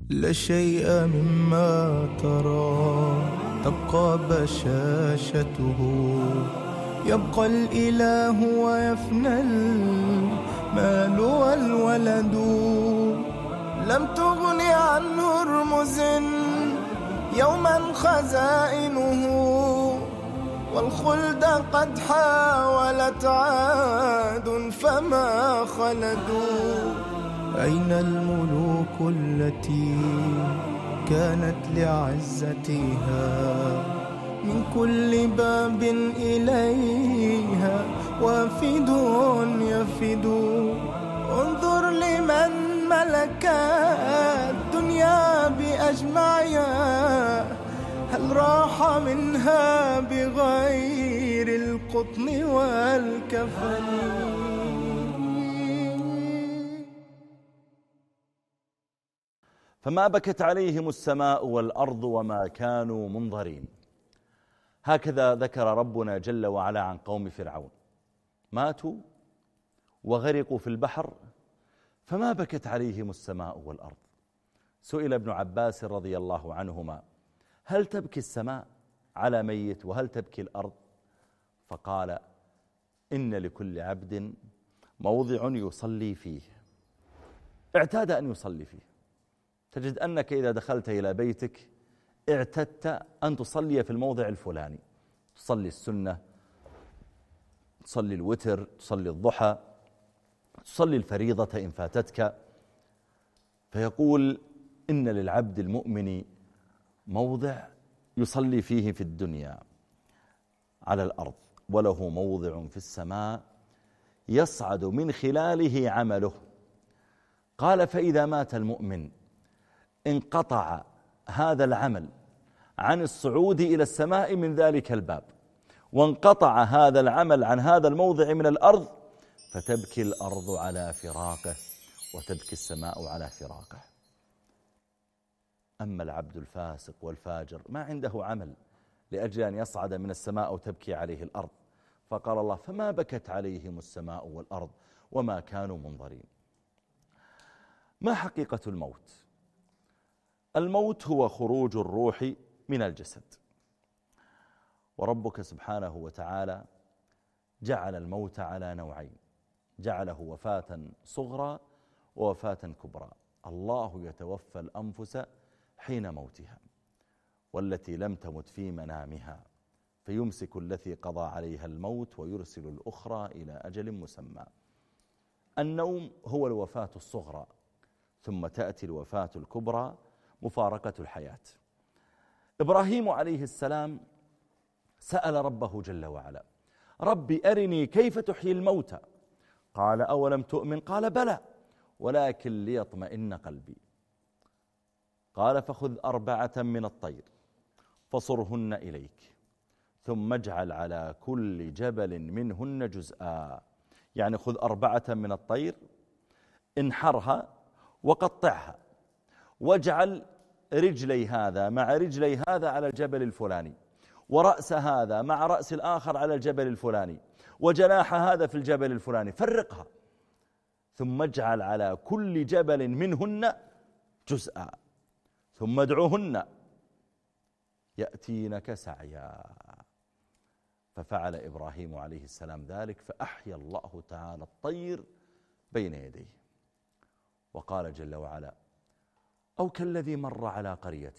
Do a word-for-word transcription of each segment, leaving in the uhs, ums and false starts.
لا شيء مما ترى تبقى بشاشته، يبقى الإله ويفنى المال والولد. لم تغن عن هرمز يوما خزائنه، والخلد قد حاولت عاد فما خلدوا. أين الملوك التي كانت لعزتها من كل باب إليها وافد يفد؟ انظر لمن ملك الدنيا بأجمعها، هل راح منها بغير القطن والكفن؟ فما بكت عليهم السماء والأرض وما كانوا منظرين. هكذا ذكر ربنا جل وعلا عن قوم فرعون، ماتوا وغرقوا في البحر فما بكت عليهم السماء والأرض. سئل ابن عباس رضي الله عنهما: هل تبكي السماء على ميت وهل تبكي الأرض؟ فقال: إن لكل عبد موضع يصلي فيه، اعتاد أن يصلي فيه. تجد أنك إذا دخلت إلى بيتك اعتدت أن تصلي في الموضع الفلاني، تصلي السنة، تصلي الوتر، تصلي الضحى، تصلي الفريضة إن فاتتك. فيقول: إن للعبد المؤمن موضع يصلي فيه في الدنيا على الأرض، وله موضع في السماء يصعد من خلاله عمله. قال: فإذا مات المؤمن انقطع هذا العمل عن الصعود إلى السماء من ذلك الباب، وانقطع هذا العمل عن هذا الموضع من الأرض، فتبكي الأرض على فراقه وتبكي السماء على فراقه. أما العبد الفاسق والفاجر ما عنده عمل لأجل أن يصعد من السماء أو تبكي عليه الأرض. فقال الله: فما بكت عليهم السماء والأرض وما كانوا منظرين. ما حقيقة الموت؟ الموت هو خروج الروح من الجسد، وربك سبحانه وتعالى جعل الموت على نوعين، جعله وفاة صغرى ووفاة كبرى. الله يتوفى الأنفس حين موتها، والتي لم تمت في منامها فيمسك التي قضى عليها الموت ويرسل الأخرى إلى أجل مسمى. النوم هو الوفاة الصغرى، ثم تأتي الوفاة الكبرى مفارقة الحياة. إبراهيم عليه السلام سأل ربه جل وعلا: ربي أرني كيف تحيي الموتى؟ قال: أولم تؤمن؟ قال: بلى ولكن ليطمئن قلبي. قال: فخذ أربعة من الطير فصرهن إليك، ثم اجعل على كل جبل منهن جزءا. يعني خذ أربعة من الطير، انحرها وقطعها، واجعل رجلي هذا مع رجلي هذا على الجبل الفلاني، ورأس هذا مع رأس الآخر على الجبل الفلاني، وجناح هذا في الجبل الفلاني، فرقها، ثم اجعل على كل جبل منهن جزءا، ثم ادعوهن يأتينك سعيا. ففعل إبراهيم عليه السلام ذلك، فأحيا الله تعالى الطير بين يديه. وقال جل وعلا: أو كالذي مر على قرية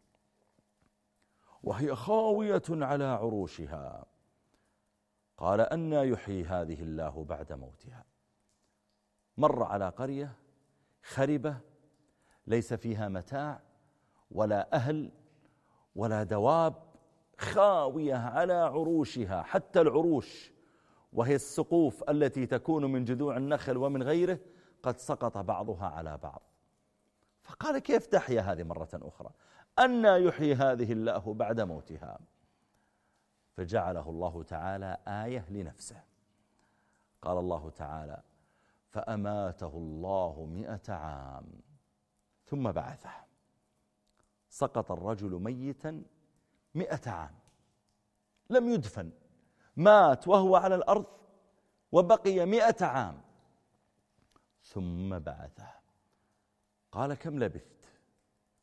وهي خاوية على عروشها قال أنى يحيي هذه الله بعد موتها. مر على قرية خربة ليس فيها متاع ولا أهل ولا دواب، خاوية على عروشها، حتى العروش وهي السقوف التي تكون من جذوع النخل ومن غيره قد سقط بعضها على بعض. فقال: كيف تحيا هذه مرة أخرى؟ أنى يحيي هذه الله بعد موتها؟ فجعله الله تعالى آية لنفسه. قال الله تعالى: فأماته الله مئة عام ثم بعثه. سقط الرجل ميتا مئة عام، لم يدفن، مات وهو على الأرض وبقي مئة عام، ثم بعثه. قال: كم لبثت؟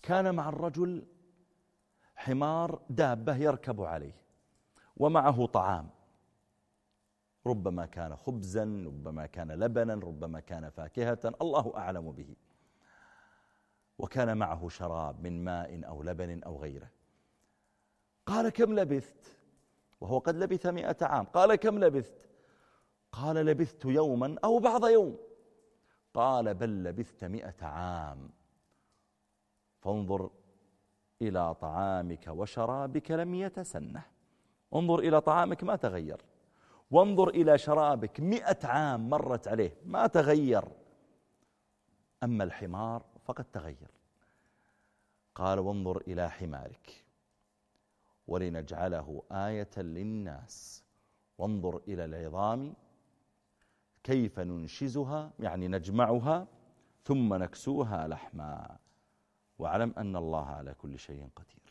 كان مع الرجل حمار دابة يركب عليه ومعه طعام، ربما كان خبزا، ربما كان لبنا، ربما كان فاكهة، الله أعلم به. وكان معه شراب من ماء أو لبن أو غيره. قال كم لبثت؟ وهو قد لبث مئة عام. قال كم لبثت؟ قال لبثت يوما أو بعض يوم. قال بل لبثت مئة عام. فانظر إلى طعامك وشرابك لم يتسنه. انظر إلى طعامك ما تغير، وانظر إلى شرابك مئة عام مرت عليه ما تغير، أما الحمار فقد تغير. قال وانظر إلى حمارك ولنجعله آية للناس، وانظر إلى العظام كيف ننشزها، يعني نجمعها ثم نكسوها لحما، واعلم أن الله على كل شيء قدير.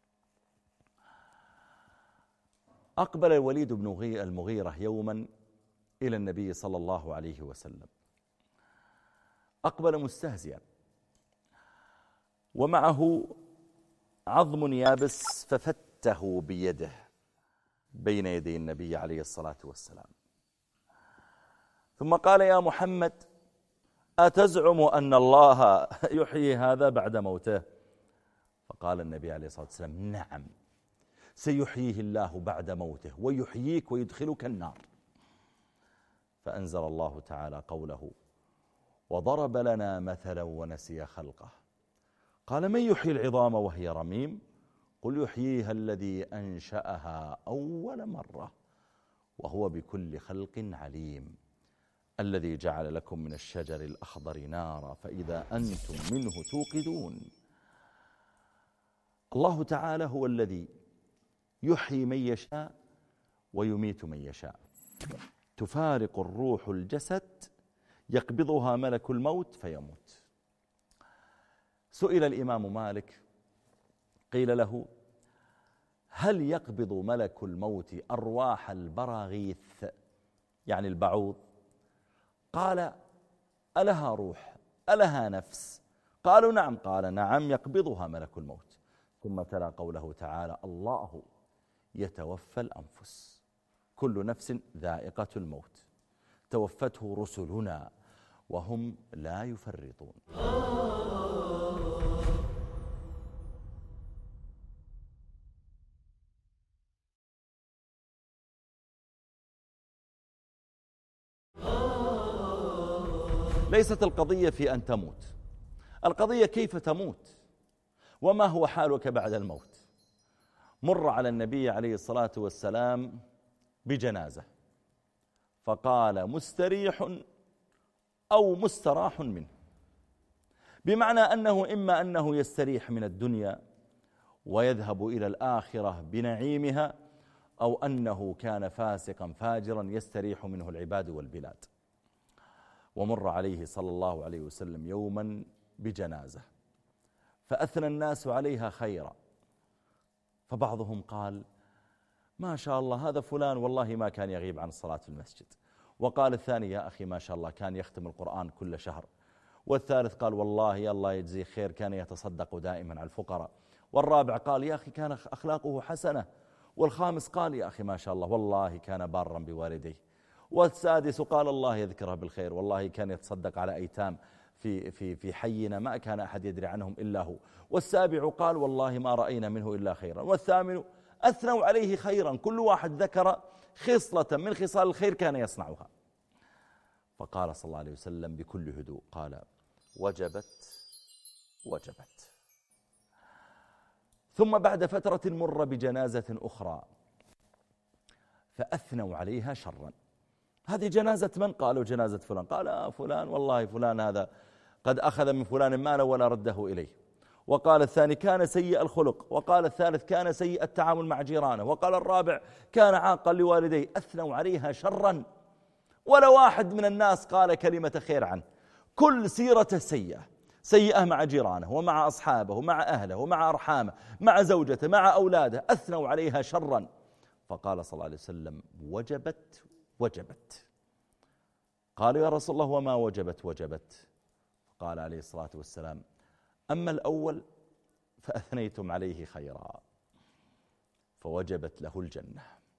أقبل الوليد بن المغيرة يوما إلى النبي صلى الله عليه وسلم، أقبل مستهزئا ومعه عظم يابس ففته بيده بين يدي النبي عليه الصلاة والسلام، ثم قال يا محمد أتزعم أن الله يحيي هذا بعد موته؟ فقال النبي عليه الصلاة والسلام نعم، سيحييه الله بعد موته ويحييك ويدخلك النار. فأنزل الله تعالى قوله وضرب لنا مثلا ونسي خلقه قال من يحيي العظام وهي رميم قل يحييها الذي أنشأها أول مرة وهو بكل خلق عليم الذي جعل لكم من الشجر الأخضر نارا فإذا أنتم منه توقدون. الله تعالى هو الذي يحيي من يشاء ويميت من يشاء. تفارق الروح الجسد يقبضها ملك الموت فيموت. سئل الإمام مالك قيل له هل يقبض ملك الموت أرواح البراغيث يعني البعوض؟ قال ألها روح ألها نفس؟ قالوا نعم. قال نعم يقبضها ملك الموت. ثم تلا قوله تعالى الله يتوفى الأنفس كل نفس ذائقة الموت توفته رسلنا وهم لا يفرطون. ليست القضية في أن تموت، القضية كيف تموت وما هو حالك بعد الموت. مر على النبي عليه الصلاة والسلام بجنازة فقال مستريح أو مستراح منه، بمعنى أنه إما أنه يستريح من الدنيا ويذهب إلى الآخرة بنعيمها أو أنه كان فاسقا فاجرا يستريح منه العباد والبلاد. ومر عليه صلى الله عليه وسلم يوما بجنازة فأثنى الناس عليها خيرا، فبعضهم قال ما شاء الله هذا فلان والله ما كان يغيب عن الصلاة في المسجد، وقال الثاني يا أخي ما شاء الله كان يختم القرآن كل شهر، والثالث قال والله يا الله يجزيه خير كان يتصدق دائما على الفقراء، والرابع قال يا أخي كان أخلاقه حسنة، والخامس قال يا أخي ما شاء الله والله كان بارا بوالديه، والسادس قال الله يذكره بالخير والله كان يتصدق على أيتام في في في حينا ما كان أحد يدري عنهم إلا هو، والسابع قال والله ما رأينا منه إلا خيرا، والثامن أثنوا عليه خيرا، كل واحد ذكر خصلة من خصال الخير كان يصنعها. فقال صلى الله عليه وسلم بكل هدوء قال وجبت وجبت. ثم بعد فترة مر بجنازة أخرى فأثنوا عليها شرا. هذه جنازة من؟ قالوا جنازة فلان. قال آه فلان والله فلان هذا قد أخذ من فلان ماله ولا رده إليه، وقال الثاني كان سيء الخلق، وقال الثالث كان سيء التعامل مع جيرانه، وقال الرابع كان عاقا لوالديه. أثنوا عليها شرا ولا واحد من الناس قال كلمة خير عنه، كل سيرته سيئة، سيئة مع جيرانه ومع أصحابه ومع أهله ومع أرحامه مع زوجته مع أولاده، أثنوا عليها شرا. فقال صلى الله عليه وسلم وجبت وجبت. قالوا يا رسول الله وما وجبت وجبت؟ قال عليه الصلاة والسلام أما الأول فأثنيتم عليه خيرا فوجبت له الجنة.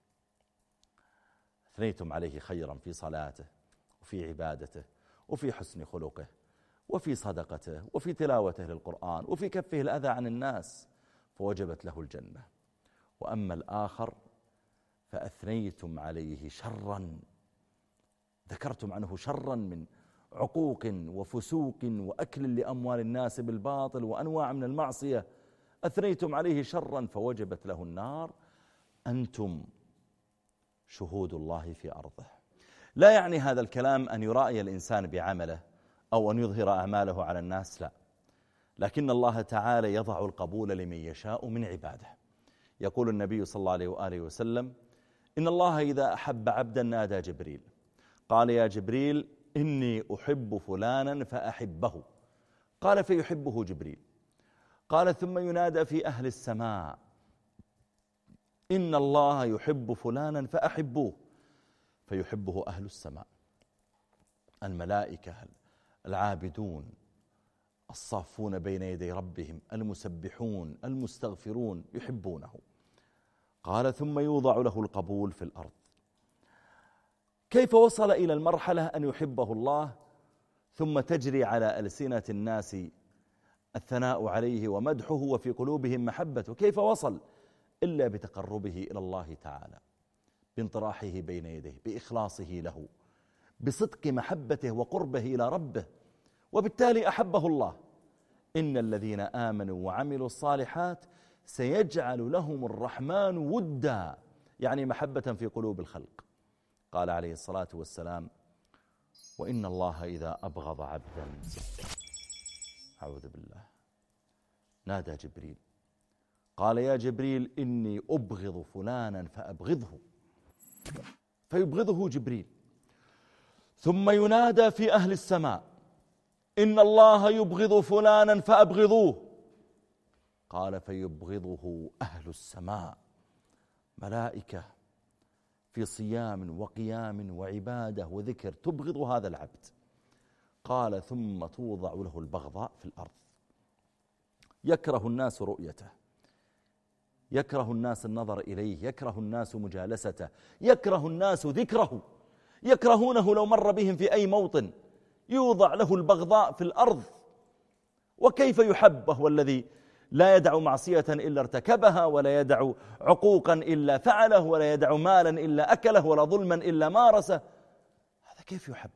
أثنيتم عليه خيرا في صلاته وفي عبادته وفي حسن خلقه وفي صدقته وفي تلاوته للقرآن وفي كفه الأذى عن الناس فوجبت له الجنة. وأما الآخر فأثنيتم عليه شرا، ذكرتم عنه شرا من عقوق وفسوق وأكل لأموال الناس بالباطل وأنواع من المعصية، أثنيتم عليه شرا فوجبت له النار. أنتم شهود الله في أرضه. لا يعني هذا الكلام أن يرائي الإنسان بعمله أو أن يظهر أعماله على الناس، لا، لكن الله تعالى يضع القبول لمن يشاء من عباده. يقول النبي صلى الله عليه وآله وسلم: إن الله إذا أحب عبدا نادى جبريل قال: يا جبريل إني أحب فلانا فأحبه. قال: فيحبه جبريل. قال: ثم ينادى في أهل السماء: إن الله يحب فلانا فأحبوه. فيحبه أهل السماء، الملائكة العابدون الصافون بين يدي ربهم المسبحون المستغفرون يحبونه. قال: ثم يوضع له القبول في الأرض. كيف وصل إلى المرحلة أن يحبه الله ثم تجري على ألسنة الناس الثناء عليه ومدحه وفي قلوبهم محبته؟ كيف وصل؟ إلا بتقربه إلى الله تعالى، بانطراحه بين يديه، بإخلاصه له، بصدق محبته وقربه إلى ربه، وبالتالي أحبه الله. إن الذين آمنوا وعملوا الصالحات سيجعل لهم الرحمن ودا، يعني محبة في قلوب الخلق. قال عليه الصلاة والسلام: وإن الله إذا أبغض عبدا أعوذ بالله نادى جبريل قال: يا جبريل إني أبغض فلانا فأبغضه. فيبغضه جبريل. ثم ينادى في أهل السماء: إن الله يبغض فلانا فأبغضوه. قال: فيبغضه أهل السماء، ملائكة في صيام وقيام وعبادة وذكر تبغض هذا العبد. قال: ثم توضع له البغضاء في الأرض، يكره الناس رؤيته، يكره الناس النظر إليه، يكره الناس مجالسته، يكره الناس ذكره، يكرهونه لو مر بهم في أي موطن. يوضع له البغضاء في الأرض. وكيف يحب وهو الذي لا يدع معصية إلا ارتكبها، ولا يدع عقوقا إلا فعله، ولا يدع مالا إلا أكله، ولا ظلما إلا مارسه؟ هذا كيف يحب؟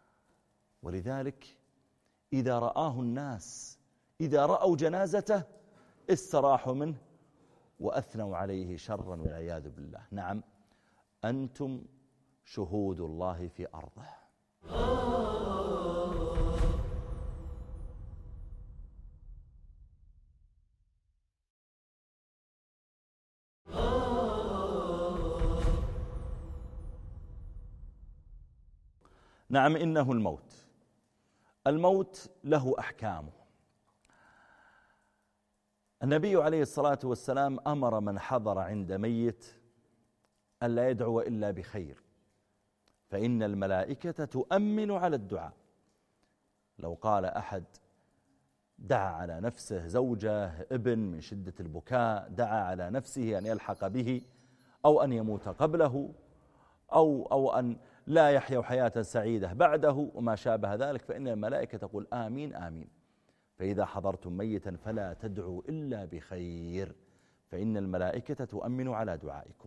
ولذلك إذا رآه الناس، إذا رأوا جنازته استراحوا منه وأثنوا عليه شرا والعياذ بالله. نعم، أنتم شهود الله في أرضه. نعم، إنه الموت. الموت له أحكامه. النبي عليه الصلاة والسلام أمر من حضر عند ميت ألا يدعو إلا بخير، فإن الملائكة تؤمن على الدعاء. لو قال أحد دعا على نفسه زوجة ابن من شدة البكاء، دعا على نفسه أن يلحق به أو أن يموت قبله أو, أو أن لا يحيا حياة سعيدة بعده وما شابه ذلك، فإن الملائكة تقول آمين آمين. فإذا حضرتم ميتا فلا تدعوا إلا بخير، فإن الملائكة تؤمن على دعائكم.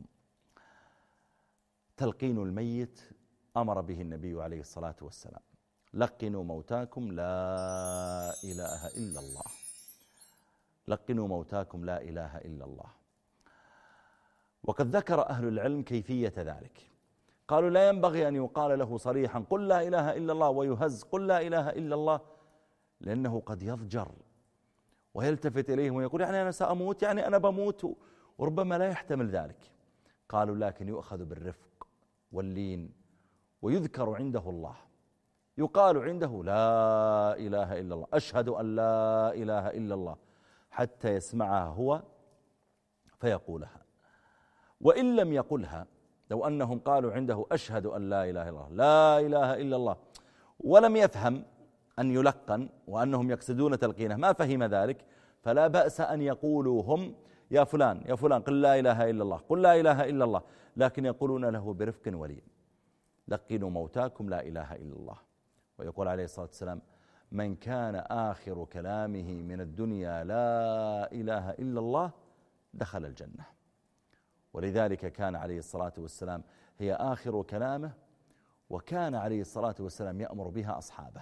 تلقين الميت أمر به النبي عليه الصلاة والسلام: لقنوا موتاكم لا إله إلا الله، لقنوا موتاكم لا إله إلا الله. وقد ذكر أهل العلم كيفية ذلك. قالوا: لا ينبغي أن يقال له صريحا قل لا إله إلا الله ويهز قل لا إله إلا الله، لأنه قد يضجر ويلتفت إليهم ويقول يعني أنا سأموت، يعني أنا بموت، وربما لا يحتمل ذلك. قالوا: لكن يؤخذ بالرفق واللين ويذكر عنده الله، يقال عنده لا إله إلا الله، أشهد أن لا إله إلا الله، حتى يسمعها هو فيقولها. وإن لم يقلها، لو أنهم قالوا عنده أشهد أن لا إله إلا الله لا إله إلا الله ولم يفهم أن يلقن وأنهم يقصدون تلقينه، ما فهم ذلك، فلا بأس أن يقولوا هم يا فلان يا فلان قل لا إله إلا الله قل لا إله إلا الله، لكن يقولون له برفق ولين: لقنوا موتاكم لا إله إلا الله. ويقول عليه الصلاة والسلام: من كان آخر كلامه من الدنيا لا إله إلا الله دخل الجنة. ولذلك كان عليه الصلاة والسلام هي آخر كلامه، وكان عليه الصلاة والسلام يأمر بها أصحابه.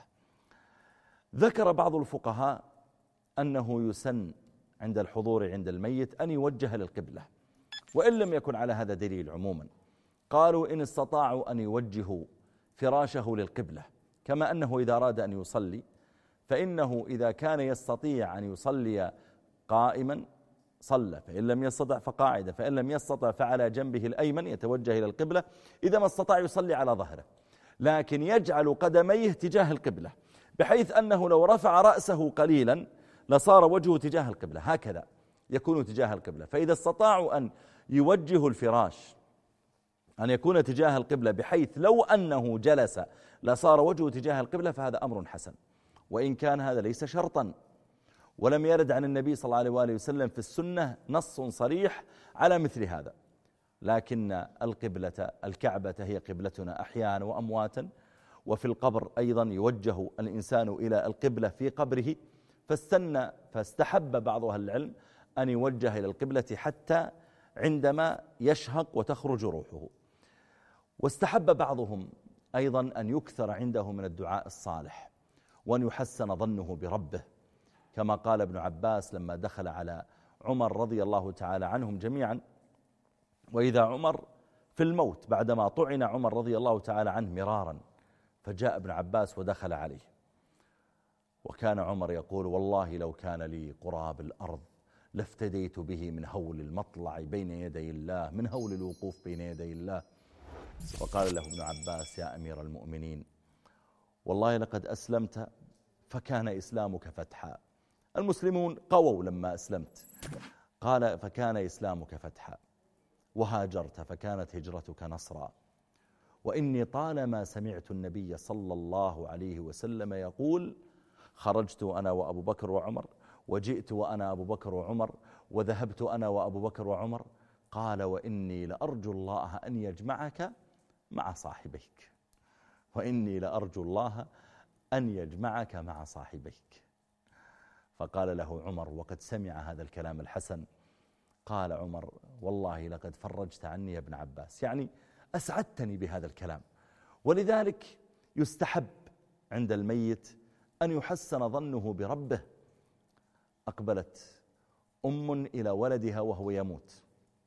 ذكر بعض الفقهاء أنه يسن عند الحضور عند الميت أن يوجه للقبلة، وإن لم يكن على هذا دليل عموما. قالوا إن استطاعوا أن يوجهوا فراشه للقبلة، كما أنه إذا أراد أن يصلي فإنه إذا كان يستطيع أن يصلي قائما صلى، فإن لم يستطع فقاعدة، فإن لم يستطع فعلى جنبه الأيمن يتوجه إلى القبلة، إذا ما استطاع يصلي على ظهره، لكن يجعل قدميه تجاه القبلة، بحيث أنه لو رفع رأسه قليلا لصار وجهه تجاه القبلة، هكذا يكون تجاه القبلة. فإذا استطاعوا أن يوجهوا الفراش أن يكون تجاه القبلة بحيث لو أنه جلس لصار وجهه تجاه القبلة، فهذا أمر حسن، وإن كان هذا ليس شرطا، ولم يرد عن النبي صلى الله عليه وآله وسلم في السنة نص صريح على مثل هذا. لكن القبلة الكعبة هي قبلتنا أحيانا وأمواتا، وفي القبر أيضا يوجه الإنسان إلى القبلة في قبره، فاستنى فاستحب بعض أهل العلم أن يوجه إلى القبلة حتى عندما يشهق وتخرج روحه. واستحب بعضهم أيضا أن يكثر عنده من الدعاء الصالح، وأن يحسن ظنه بربه، كما قال ابن عباس لما دخل على عمر رضي الله تعالى عنهم جميعا، وإذا عمر في الموت بعدما طعن عمر رضي الله تعالى عنه مرارا، فجاء ابن عباس ودخل عليه، وكان عمر يقول: والله لو كان لي قراب الأرض لافتديت به من هول المطلع بين يدي الله، من هول الوقوف بين يدي الله. وقال له ابن عباس: يا أمير المؤمنين، والله لقد أسلمت فكان إسلامك فتحا. المسلمون قووا لما أسلمت. قال: فكان إسلامك فتحا، وهاجرت فكانت هجرتك نصرا. وإني طالما سمعت النبي صلى الله عليه وسلم يقول: خرجت أنا وأبو بكر وعمر، وجئت وأنا أبو بكر وعمر، وذهبت أنا وأبو بكر وعمر. قال: وإني لأرجو الله أن يجمعك مع صاحبيك، وإني لأرجو الله أن يجمعك مع صاحبيك. فقال له عمر وقد سمع هذا الكلام الحسن، قال عمر: والله لقد فرجت عني يا ابن عباس، يعني أسعدتني بهذا الكلام. ولذلك يستحب عند الميت أن يحسن ظنه بربه. أقبلت أم إلى ولدها وهو يموت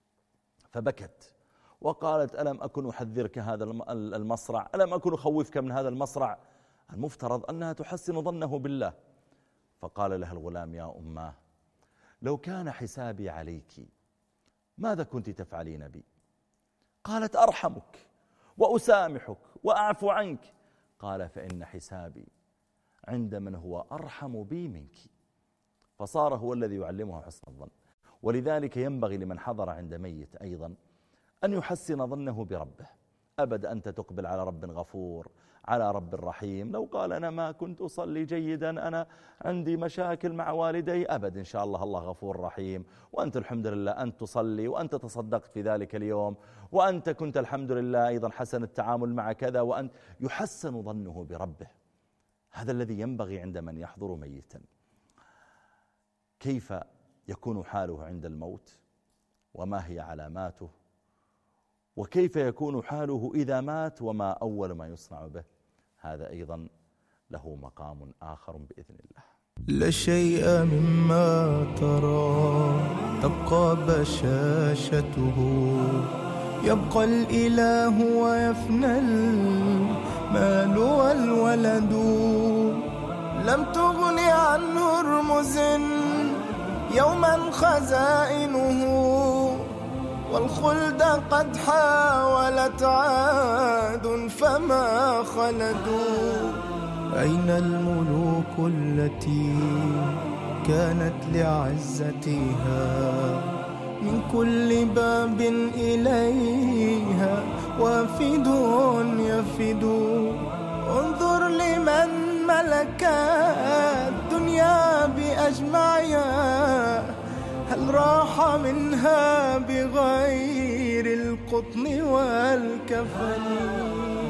فبكت وقالت: ألم أكن أحذرك هذا المصرع؟ ألم أكن أخوفك من هذا المصرع؟ المفترض أنها تحسن ظنه بالله. فقال لها الغلام: يا أماه، لو كان حسابي عليك ماذا كنت تفعلين بي؟ قالت: أرحمك وأسامحك وأعفو عنك. قال: فإن حسابي عند من هو أرحم بي منك. فصار هو الذي يعلمه حسن الظن. ولذلك ينبغي لمن حضر عند ميت أيضا أن يحسن ظنه بربه. أبد أنت تقبل على رب غفور، على رب رحيم. لو قال: أنا ما كنت أصلي جيدا، أنا عندي مشاكل مع والدي، أبد إن شاء الله الله غفور رحيم، وأنت الحمد لله أنت تصلي، وأنت تصدقت في ذلك اليوم، وأنت كنت الحمد لله أيضا حسن التعامل مع كذا، وأنت يحسن ظنه بربه. هذا الذي ينبغي عند من يحضر ميتا. كيف يكون حاله عند الموت؟ وما هي علاماته؟ وكيف يكون حاله إذا مات؟ وما أول ما يصنع به؟ هذا أيضا له مقام آخر بإذن الله. لا شيء مما ترى تبقى بشاشته، يبقى الإله ويفنى المال والولد. لم تغن عنه رمز يوما خزائنه، والخلد قد حاولت عاد فما خلدوا. أين الملوك التي كانت لعزتها من كل باب إليها وافد يفد؟ انظر لمن ملك الدنيا بأجمعها هل راح منها بغير القطن والكفن؟